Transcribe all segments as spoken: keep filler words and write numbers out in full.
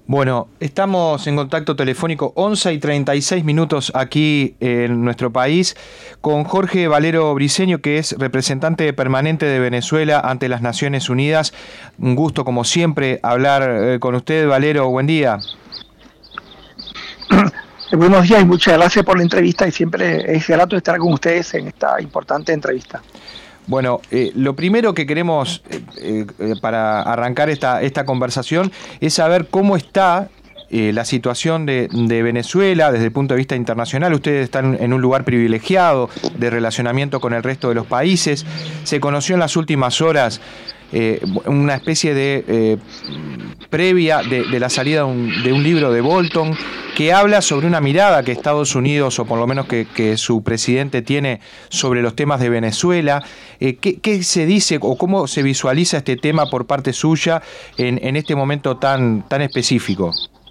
Bueno, estamos en contacto telefónico once y treinta y seis minutos aquí en nuestro país con Jorge Valero Briceño, que es representante permanente de Venezuela ante las Naciones Unidas. Un gusto, como siempre, hablar eh, con usted, Valero. Buen día. Buenos días y muchas gracias por la entrevista, y siempre es grato estar con ustedes en esta importante entrevista. Bueno, eh, lo primero que queremos eh, eh, para arrancar esta, esta conversación es saber cómo está eh, la situación de, de Venezuela desde el punto de vista internacional. Ustedes están en un lugar privilegiado de relacionamiento con el resto de los países. Se conoció en las últimas horas eh, una especie de eh, previa de, de la salida de un, de un libro de Bolton que habla sobre una mirada que Estados Unidos, o por lo menos que, que su presidente tiene sobre los temas de Venezuela. Eh, ¿qué, ¿Qué se dice o cómo se visualiza este tema por parte suya en, en este momento tan, tan específico?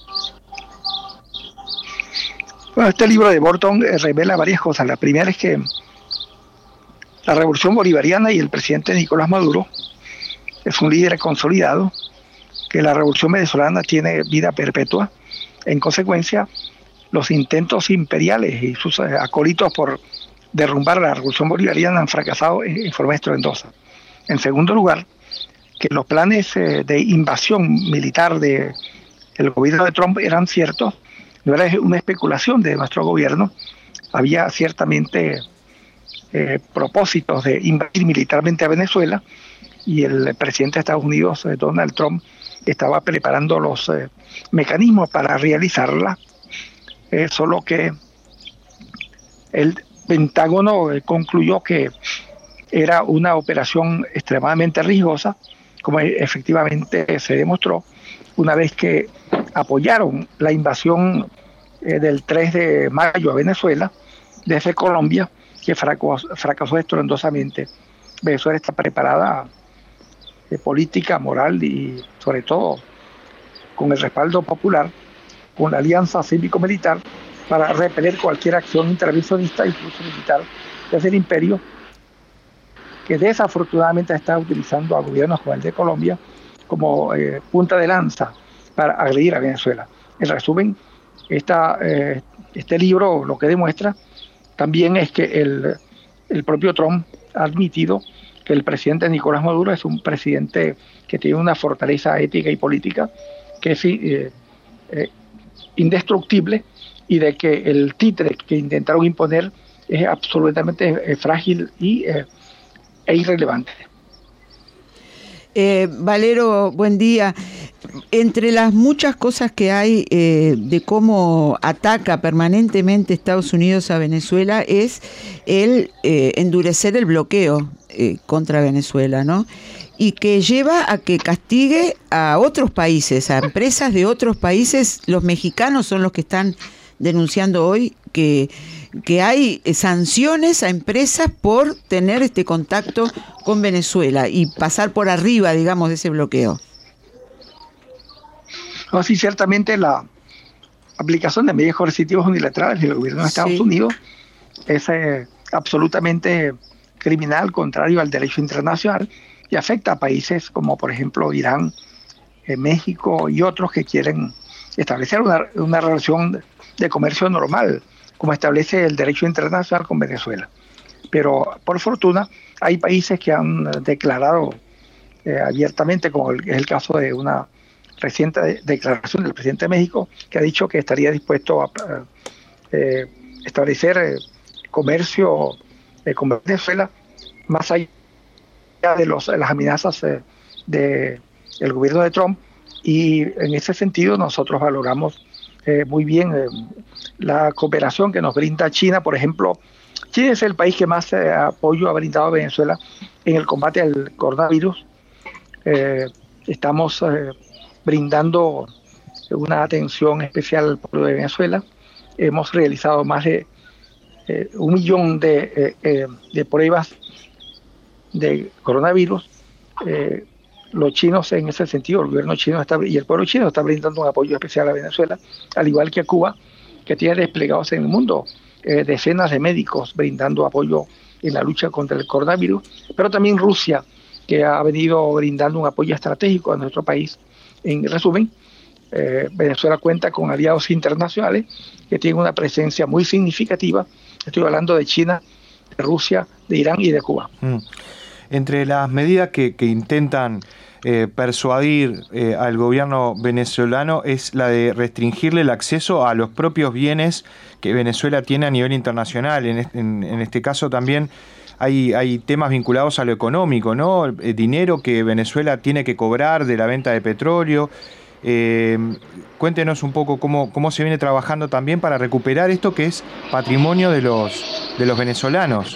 Bueno, este libro de Bolton eh, revela varias cosas. La primera es que la revolución bolivariana y el presidente Nicolás Maduro es un líder consolidado, que la revolución venezolana tiene vida perpetua. En consecuencia, los intentos imperiales y sus eh, acólitos por derrumbar la revolución bolivariana han fracasado en, en forma estruendosa. En segundo lugar, que los planes eh, de invasión militar del gobierno de Trump eran ciertos, no era una especulación de nuestro gobierno. Había ciertamente eh, propósitos de invadir militarmente a Venezuela, y el presidente de Estados Unidos, eh, Donald Trump, estaba preparando los eh, mecanismos para realizarla, eh, solo que el Pentágono eh, concluyó que era una operación extremadamente riesgosa, como efectivamente se demostró una vez que apoyaron la invasión eh, del tres de mayo a Venezuela desde Colombia, que fracasó, fracasó estruendosamente. Venezuela está preparada de política, moral y sobre todo con el respaldo popular, con la alianza cívico-militar, para repeler cualquier acción intervencionista, incluso militar, desde el imperio, que desafortunadamente está utilizando a gobiernos como el de Colombia como eh, punta de lanza para agredir a Venezuela. En resumen, esta, eh, este libro lo que demuestra también es que el, el propio Trump ha admitido que el presidente Nicolás Maduro es un presidente que tiene una fortaleza ética y política que es eh, eh, indestructible, y de que el títere que intentaron imponer es absolutamente eh, frágil y, eh, e irrelevante. Eh, Valero, buen día. Entre las muchas cosas que hay eh, de cómo ataca permanentemente Estados Unidos a Venezuela es el eh, endurecer el bloqueo eh, contra Venezuela, ¿no? Y que lleva a que castigue a otros países, a empresas de otros países. Los mexicanos son los que están denunciando hoy que, que hay sanciones a empresas por tener este contacto con Venezuela y pasar por arriba, digamos, de ese bloqueo. No, sí, ciertamente la aplicación de medidas coercitivas unilaterales del gobierno de Estados sí. Unidos es eh, absolutamente criminal, contrario al derecho internacional, y afecta a países como, por ejemplo, Irán, eh, México y otros que quieren establecer una, una relación de comercio normal, como establece el derecho internacional con Venezuela. Pero, por fortuna, hay países que han declarado eh, abiertamente, como el, es el caso de una reciente de, declaración del presidente de México, que ha dicho que estaría dispuesto a, a eh, establecer eh, comercio eh, con Venezuela, más allá de, los, de las amenazas eh, de, del gobierno de Trump. Y en ese sentido nosotros valoramos eh, muy bien eh, la cooperación que nos brinda China. Por ejemplo, China es el país que más eh, apoyo ha brindado a Venezuela en el combate al coronavirus. Eh, estamos eh, brindando una atención especial al pueblo de Venezuela. Hemos realizado más de eh, un millón de, eh, eh, de pruebas de coronavirus. Eh, los chinos, en ese sentido, el gobierno chino está, y el pueblo chino está brindando un apoyo especial a Venezuela, al igual que a Cuba, que tiene desplegados en el mundo eh, decenas de médicos brindando apoyo en la lucha contra el coronavirus, pero también Rusia, que ha venido brindando un apoyo estratégico a nuestro país. En resumen, Eh, Venezuela cuenta con aliados internacionales que tienen una presencia muy significativa. Estoy hablando de China, de Rusia, de Irán y de Cuba. Mm. Entre las medidas que, que intentan eh, persuadir eh, al gobierno venezolano es la de restringirle el acceso a los propios bienes que Venezuela tiene a nivel internacional. En este, en, en este caso también hay, hay temas vinculados a lo económico, ¿no? El dinero que Venezuela tiene que cobrar de la venta de petróleo. Eh, cuéntenos un poco cómo, cómo se viene trabajando también para recuperar esto que es patrimonio de los, de los venezolanos.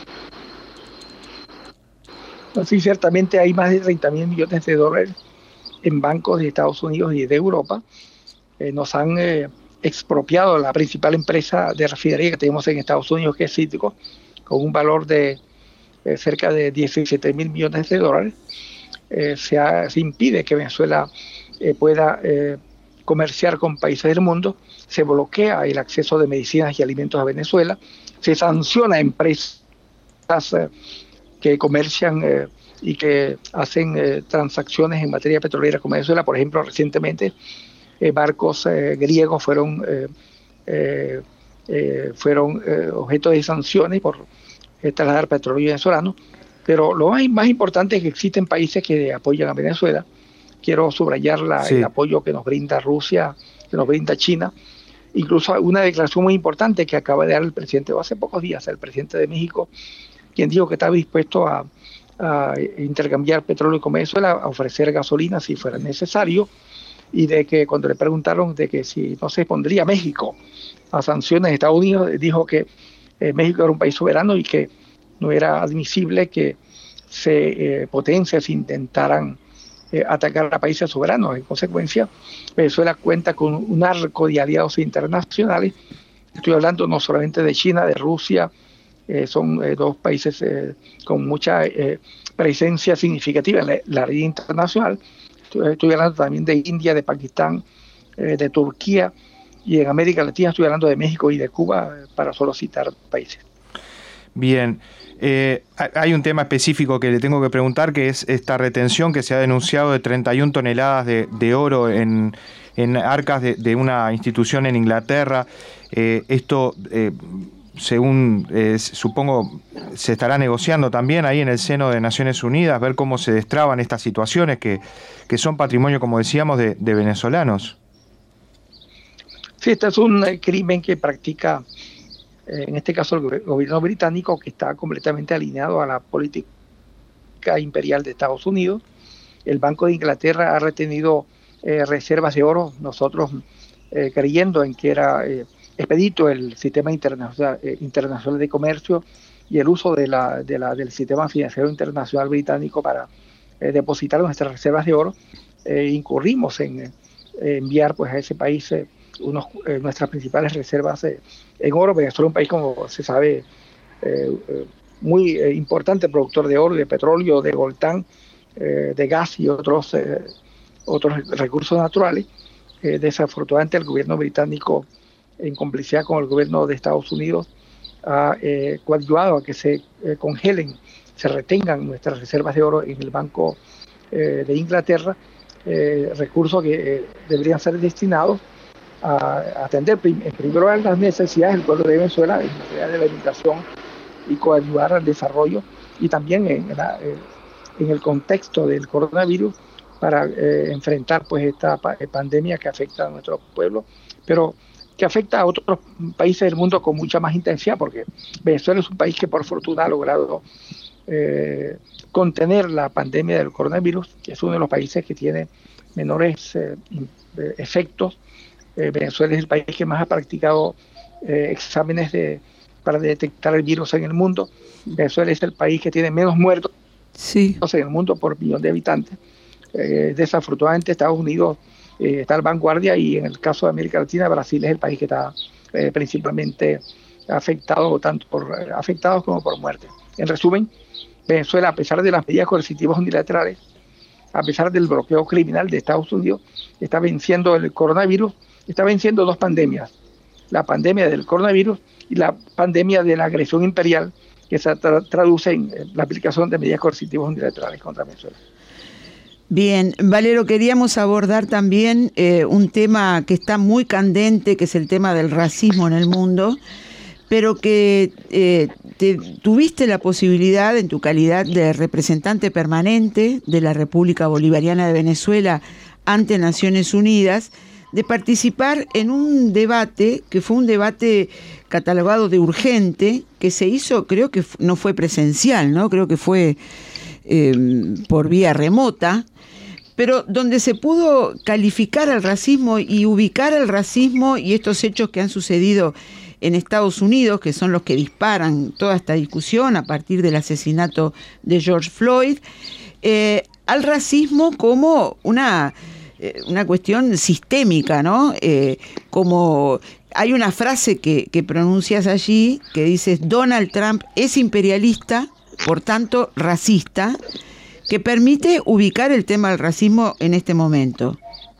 Sí, ciertamente hay más de treinta mil millones de dólares en bancos de Estados Unidos y de Europa. Eh, nos han eh, expropiado la principal empresa de refinería que tenemos en Estados Unidos, que es Cítrico, con un valor de eh, cerca de diecisiete mil millones de dólares. Eh, se, ha, se impide que Venezuela eh, pueda eh, comerciar con países del mundo, se bloquea el acceso de medicinas y alimentos a Venezuela, se sanciona a empresas eh, que comercian eh, y que hacen eh, transacciones en materia petrolera con Venezuela. Por ejemplo, recientemente eh, barcos eh, griegos fueron, eh, eh, eh, fueron eh, objeto de sanciones por eh, trasladar petróleo venezolano. Pero lo más, más importante es que existen países que apoyan a Venezuela. Quiero subrayar la, sí. el apoyo que nos brinda Rusia, que nos brinda China. Incluso una declaración muy importante que acaba de dar el presidente, o hace pocos días, el presidente de México, quien dijo que estaba dispuesto a, a intercambiar petróleo con Venezuela, a ofrecer gasolina si fuera necesario, y de que cuando le preguntaron de que si no se pondría México a sanciones de Estados Unidos, dijo que eh, México era un país soberano y que no era admisible que se, eh, potencias intentaran eh, atacar a países soberanos. En consecuencia, Venezuela cuenta con un arco de aliados internacionales. Estoy hablando no solamente de China, de Rusia. Eh, son eh, dos países eh, con mucha eh, presencia significativa en la, la red internacional. Estoy, estoy hablando también de India, de Pakistán, eh, de Turquía, y en América Latina estoy hablando de México y de Cuba, eh, para solo citar países. Bien, eh, hay un tema específico que le tengo que preguntar, que es esta retención que se ha denunciado de treinta y una toneladas de, de oro en, en arcas de, de una institución en Inglaterra. Eh, esto... Eh, según eh, supongo se estará negociando también ahí en el seno de Naciones Unidas, ver cómo se destraban estas situaciones que, que son patrimonio, como decíamos, de, de venezolanos. Sí, este es un crimen que practica, eh, en este caso, el gobierno británico, que está completamente alineado a la política imperial de Estados Unidos. El Banco de Inglaterra ha retenido eh, reservas de oro, nosotros eh, creyendo en que era... Eh, expedito el sistema internacional, eh, internacional de comercio y el uso de la, de la, del sistema financiero internacional británico para eh, depositar nuestras reservas de oro, eh, incurrimos en eh, enviar pues, a ese país eh, unos, eh, nuestras principales reservas eh, en oro. Venezuela es un país, como se sabe, eh, eh, muy eh, importante productor de oro, de petróleo, de coltán, eh, de gas y otros, eh, otros recursos naturales. Eh, desafortunadamente el gobierno británico, en complicidad con el gobierno de Estados Unidos, ha eh, coadyuvado a que se eh, congelen, se retengan nuestras reservas de oro en el Banco eh, de Inglaterra, eh, recursos que eh, deberían ser destinados a, a atender prim en primer lugar las necesidades del pueblo de Venezuela en materia de la educación y coadyuvar al desarrollo, y también en, la, eh, en el contexto del coronavirus para eh, enfrentar pues esta pa pandemia que afecta a nuestro pueblo, pero que afecta a otros países del mundo con mucha más intensidad, porque Venezuela es un país que por fortuna ha logrado eh, contener la pandemia del coronavirus, que es uno de los países que tiene menores eh, efectos. Eh, Venezuela es el país que más ha practicado eh, exámenes de, para detectar el virus en el mundo. Venezuela es el país que tiene menos muertos sí. en el mundo por millón de habitantes. Eh, desafortunadamente Estados Unidos Eh, está en vanguardia, y en el caso de América Latina, Brasil es el país que está eh, principalmente afectado, tanto por eh, afectados como por muerte. En resumen, Venezuela, a pesar de las medidas coercitivas unilaterales, a pesar del bloqueo criminal de Estados Unidos, está venciendo el coronavirus, está venciendo dos pandemias: la pandemia del coronavirus y la pandemia de la agresión imperial, que se tra traduce en la aplicación de medidas coercitivas unilaterales contra Venezuela. Bien, Valero, queríamos abordar también eh, un tema que está muy candente, que es el tema del racismo en el mundo, pero que eh, te, tuviste la posibilidad, en tu calidad de representante permanente de la República Bolivariana de Venezuela ante Naciones Unidas, de participar en un debate que fue un debate catalogado de urgente, que se hizo, creo que no fue presencial, ¿no? Creo que fue eh, por vía remota, pero donde se pudo calificar al racismo y ubicar al racismo y estos hechos que han sucedido en Estados Unidos, que son los que disparan toda esta discusión a partir del asesinato de George Floyd, eh, al racismo como una, eh, una cuestión sistémica, ¿no? Eh, como hay una frase que, que pronuncias allí que dices: Donald Trump es imperialista, por tanto racista, que permite ubicar el tema del racismo en este momento.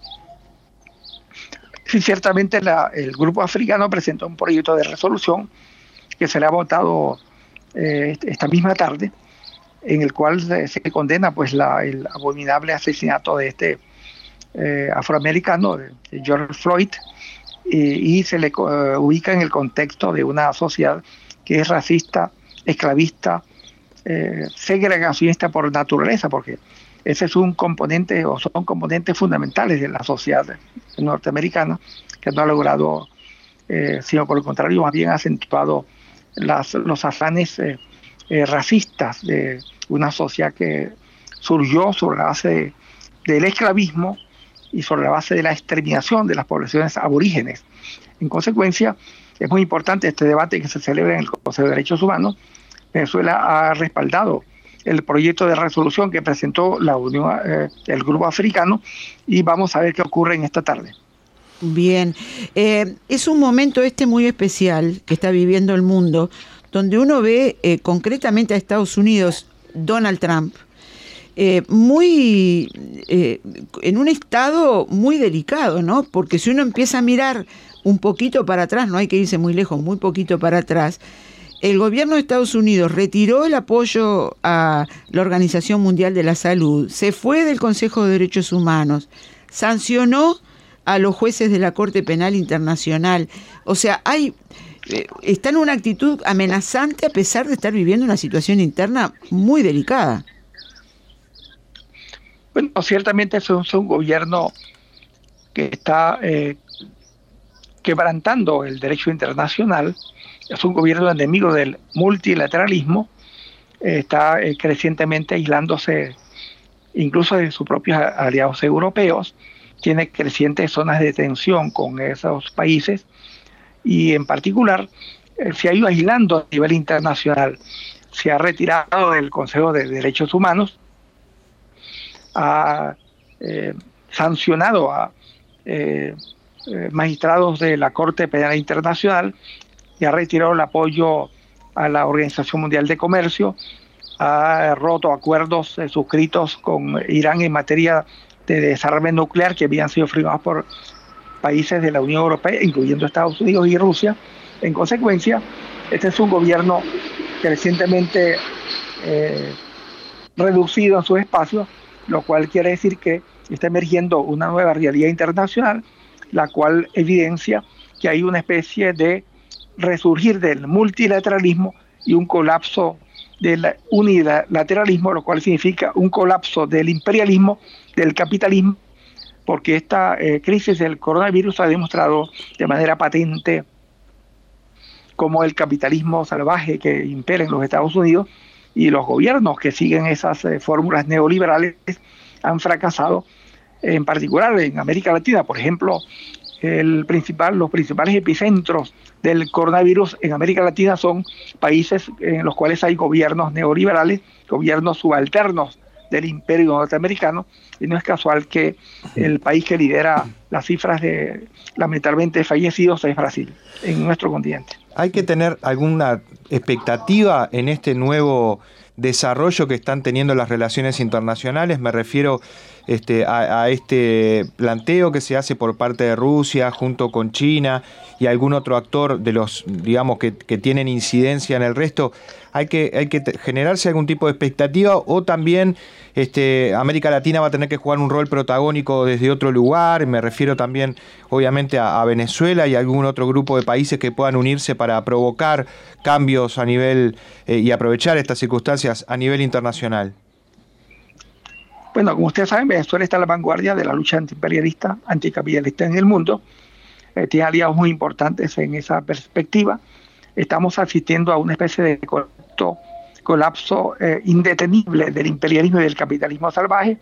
Sí, ciertamente la, el grupo africano presentó un proyecto de resolución que será votado eh, esta misma tarde, en el cual se, se condena pues la, el abominable asesinato de este eh, afroamericano, de George Floyd, y, y se le uh, ubica en el contexto de una sociedad que es racista, esclavista, eh, segregacionista por naturaleza, porque ese es un componente, o son componentes fundamentales de la sociedad norteamericana, que no ha logrado, eh, sino por el contrario, más bien ha acentuado las, los afanes eh, eh, racistas de una sociedad que surgió sobre la base de, del esclavismo y sobre la base de la exterminación de las poblaciones aborígenes. En consecuencia, es muy importante este debate que se celebra en el Consejo de Derechos Humanos. Venezuela ha respaldado el proyecto de resolución que presentó la Unión, eh, el Grupo Africano, y vamos a ver qué ocurre en esta tarde. Bien, eh, es un momento este muy especial que está viviendo el mundo, donde uno ve eh, concretamente a Estados Unidos, Donald Trump, eh, muy eh, en un estado muy delicado, ¿no? Porque si uno empieza a mirar un poquito para atrás, no hay que irse muy lejos, muy poquito para atrás, el gobierno de Estados Unidos retiró el apoyo a la Organización Mundial de la Salud, se fue del Consejo de Derechos Humanos, sancionó a los jueces de la Corte Penal Internacional. O sea, hay eh, está en una actitud amenazante a pesar de estar viviendo una situación interna muy delicada. Bueno, ciertamente es un, es un gobierno que está eh, quebrantando el derecho internacional. Es un gobierno enemigo del multilateralismo, eh, está eh, crecientemente aislándose incluso de sus propios aliados europeos, tiene crecientes zonas de tensión con esos países y en particular eh, se ha ido aislando a nivel internacional, se ha retirado del Consejo de Derechos Humanos, ha eh, sancionado a eh, eh, magistrados de la Corte Penal Internacional, y ha retirado el apoyo a la Organización Mundial de Comercio, ha roto acuerdos eh, suscritos con Irán en materia de desarme nuclear que habían sido firmados por países de la Unión Europea, incluyendo Estados Unidos y Rusia. En consecuencia, este es un gobierno que recientemente eh, reducido en sus espacios, lo cual quiere decir que está emergiendo una nueva realidad internacional, la cual evidencia que hay una especie de resurgir del multilateralismo y un colapso del unilateralismo, lo cual significa un colapso del imperialismo, del capitalismo, porque esta eh, crisis del coronavirus ha demostrado de manera patente cómo el capitalismo salvaje que impera en los Estados Unidos y los gobiernos que siguen esas eh, fórmulas neoliberales han fracasado, en particular en América Latina. Por ejemplo, el principal, los principales epicentros del coronavirus en América Latina son países en los cuales hay gobiernos neoliberales, gobiernos subalternos del imperio norteamericano, y no es casual que el país que lidera las cifras de lamentablemente fallecidos es Brasil, en nuestro continente. ¿Hay que tener alguna expectativa en este nuevo desarrollo que están teniendo las relaciones internacionales? Me refiero este, a, a este planteo que se hace por parte de Rusia junto con China y algún otro actor de los, digamos, que, que tienen incidencia en el resto? ¿Hay que, hay que generarse algún tipo de expectativa o también este, América Latina va a tener que jugar un rol protagónico desde otro lugar? Me refiero también, obviamente, a, a Venezuela y algún otro grupo de países que puedan unirse para provocar cambios a nivel eh, y aprovechar estas circunstancias a nivel internacional. Bueno, como ustedes saben, Venezuela está a la vanguardia de la lucha antiimperialista, anticapitalista en el mundo. Eh, tiene aliados muy importantes en esa perspectiva. Estamos asistiendo a una especie de colapso, colapso eh, indetenible del imperialismo y del capitalismo salvaje.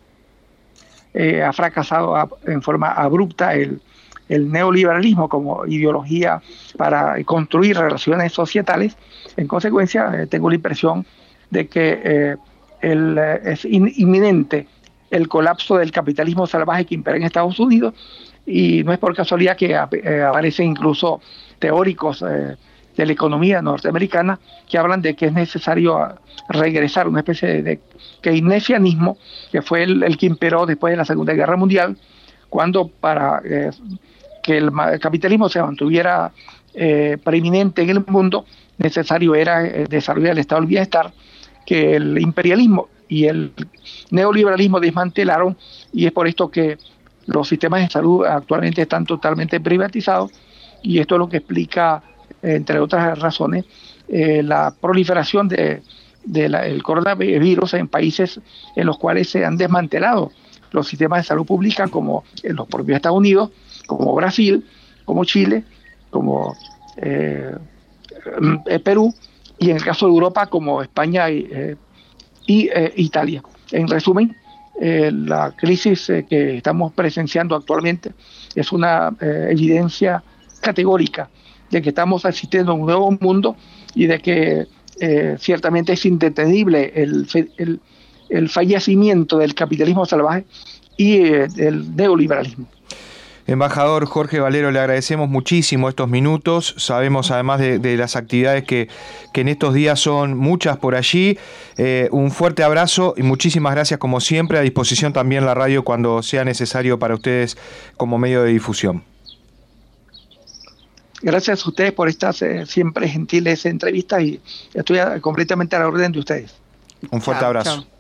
Eh, ha fracasado a, en forma abrupta el, el neoliberalismo como ideología para construir relaciones societales. En consecuencia, eh, tengo la impresión de que eh, el, eh, es in, inminente el colapso del capitalismo salvaje que impera en Estados Unidos, y no es por casualidad que eh, aparecen incluso teóricos eh, de la economía norteamericana que hablan de que es necesario regresar a una especie de, de keynesianismo que fue el, el que imperó después de la Segunda Guerra Mundial, cuando para eh, que el, el capitalismo se mantuviera eh, preeminente en el mundo, necesario era eh, desarrollar el estado del bienestar, que el imperialismo y el neoliberalismo desmantelaron, y es por esto que los sistemas de salud actualmente están totalmente privatizados, y esto es lo que explica, entre otras razones, eh, la proliferación de, de la, el coronavirus en países en los cuales se han desmantelado los sistemas de salud pública, como en los propios Estados Unidos, como Brasil, como Chile, como eh, Perú, y en el caso de Europa como España y, eh, y eh, Italia. En resumen, eh, la crisis eh, que estamos presenciando actualmente es una eh, evidencia categórica de que estamos asistiendo a un nuevo mundo y de que eh, ciertamente es indetenible el, el, el fallecimiento del capitalismo salvaje y eh, del neoliberalismo. Embajador Jorge Valero, le agradecemos muchísimo estos minutos. Sabemos además de, de las actividades que, que en estos días son muchas por allí. Eh, un fuerte abrazo y muchísimas gracias como siempre. A disposición también la radio cuando sea necesario para ustedes como medio de difusión. Gracias a ustedes por estas eh, siempre gentiles entrevistas y estoy a, completamente a la orden de ustedes. Un fuerte Chao, abrazo. chao.